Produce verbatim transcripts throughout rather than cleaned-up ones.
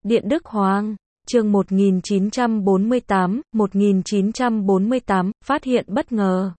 Điện Đức Hoàng, chương một nghìn chín trăm bốn mươi tám, một nghìn chín trăm bốn mươi tám, phát hiện bất ngờ.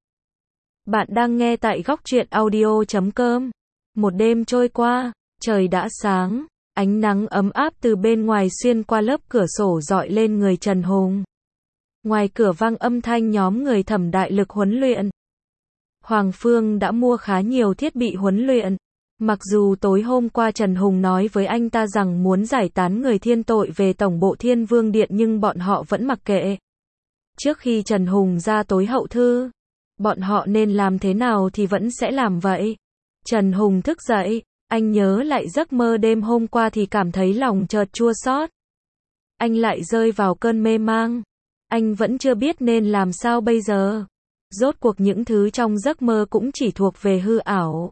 Bạn đang nghe tại góc truyện audio chấm com. Một đêm trôi qua, trời đã sáng, ánh nắng ấm áp từ bên ngoài xuyên qua lớp cửa sổ rọi lên người Trần Hùng. Ngoài cửa vang âm thanh nhóm người Thẩm Đại Lực huấn luyện. Hoàng Phương đã mua khá nhiều thiết bị huấn luyện. Mặc dù tối hôm qua Trần Hùng nói với anh ta rằng muốn giải tán người thiên tội về tổng bộ Thiên Vương Điện nhưng bọn họ vẫn mặc kệ. Trước khi Trần Hùng ra tối hậu thư, bọn họ nên làm thế nào thì vẫn sẽ làm vậy. Trần Hùng thức dậy, anh nhớ lại giấc mơ đêm hôm qua thì cảm thấy lòng chợt chua xót. Anh lại rơi vào cơn mê mang. Anh vẫn chưa biết nên làm sao bây giờ. Rốt cuộc những thứ trong giấc mơ cũng chỉ thuộc về hư ảo.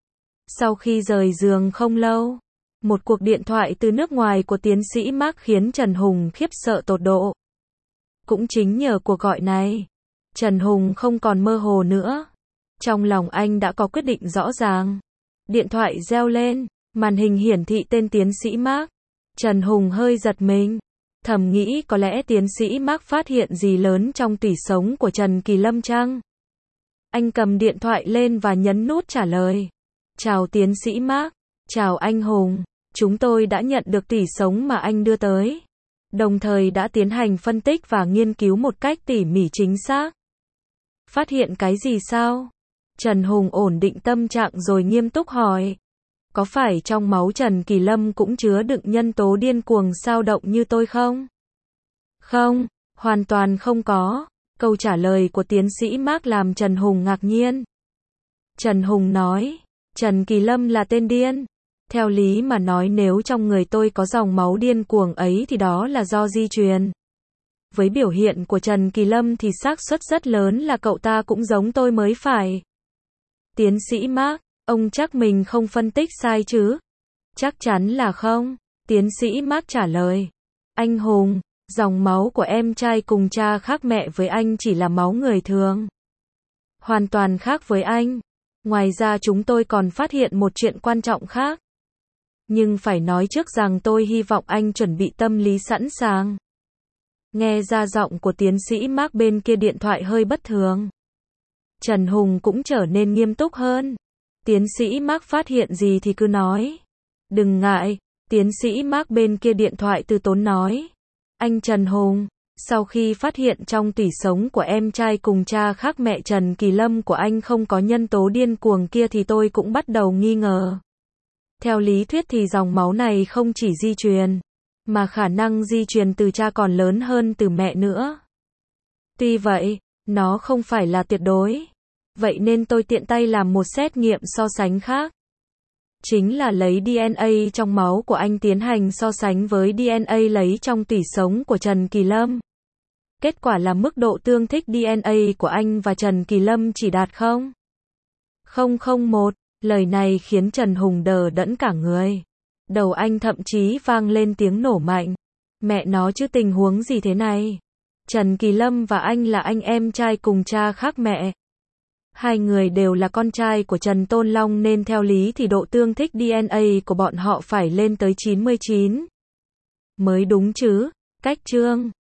Sau khi rời giường không lâu, một cuộc điện thoại từ nước ngoài của tiến sĩ Mark khiến Trần Hùng khiếp sợ tột độ. Cũng chính nhờ cuộc gọi này, Trần Hùng không còn mơ hồ nữa. Trong lòng anh đã có quyết định rõ ràng. Điện thoại reo lên, màn hình hiển thị tên tiến sĩ Mark. Trần Hùng hơi giật mình, thầm nghĩ có lẽ tiến sĩ Mark phát hiện gì lớn trong tủy sống của Trần Kỳ Lâm chăng? Anh cầm điện thoại lên và nhấn nút trả lời. Chào tiến sĩ Mark, chào anh Hùng, chúng tôi đã nhận được tỉ sống mà anh đưa tới, đồng thời đã tiến hành phân tích và nghiên cứu một cách tỉ mỉ chính xác. Phát hiện cái gì sao? Trần Hùng ổn định tâm trạng rồi nghiêm túc hỏi. Có phải trong máu Trần Kỳ Lâm cũng chứa đựng nhân tố điên cuồng xao động như tôi không? Không, hoàn toàn không có. Câu trả lời của tiến sĩ Mark làm Trần Hùng ngạc nhiên. Trần Hùng nói, Trần Kỳ Lâm là tên điên. Theo lý mà nói nếu trong người tôi có dòng máu điên cuồng ấy thì đó là do di truyền. Với biểu hiện của Trần Kỳ Lâm thì xác suất rất lớn là cậu ta cũng giống tôi mới phải. Tiến sĩ Mark, ông chắc mình không phân tích sai chứ? Chắc chắn là không. Tiến sĩ Mark trả lời. Anh Hùng, dòng máu của em trai cùng cha khác mẹ với anh chỉ là máu người thường. Hoàn toàn khác với anh. Ngoài ra chúng tôi còn phát hiện một chuyện quan trọng khác. Nhưng phải nói trước rằng tôi hy vọng anh chuẩn bị tâm lý sẵn sàng. Nghe ra giọng của tiến sĩ Mark bên kia điện thoại hơi bất thường. Trần Hùng cũng trở nên nghiêm túc hơn. Tiến sĩ Mark phát hiện gì thì cứ nói. Đừng ngại, tiến sĩ Mark bên kia điện thoại từ tốn nói. Anh Trần Hùng, sau khi phát hiện trong tủy sống của em trai cùng cha khác mẹ Trần Kỳ Lâm của anh không có nhân tố điên cuồng kia thì tôi cũng bắt đầu nghi ngờ. Theo lý thuyết thì dòng máu này không chỉ di truyền, mà khả năng di truyền từ cha còn lớn hơn từ mẹ nữa. Tuy vậy, nó không phải là tuyệt đối. Vậy nên tôi tiện tay làm một xét nghiệm so sánh khác. Chính là lấy đê en a trong máu của anh tiến hành so sánh với đê en a lấy trong tủy sống của Trần Kỳ Lâm. Kết quả là mức độ tương thích đê en a của anh và Trần Kỳ Lâm chỉ đạt không không không một. Lời này khiến Trần Hùng đờ đẫn cả người. Đầu anh thậm chí vang lên tiếng nổ mạnh. Mẹ nó chứ tình huống gì thế này? Trần Kỳ Lâm và anh là anh em trai cùng cha khác mẹ. Hai người đều là con trai của Trần Tôn Long nên theo lý thì độ tương thích đê en a của bọn họ phải lên tới chín mươi chín. Mới đúng chứ, cách chương.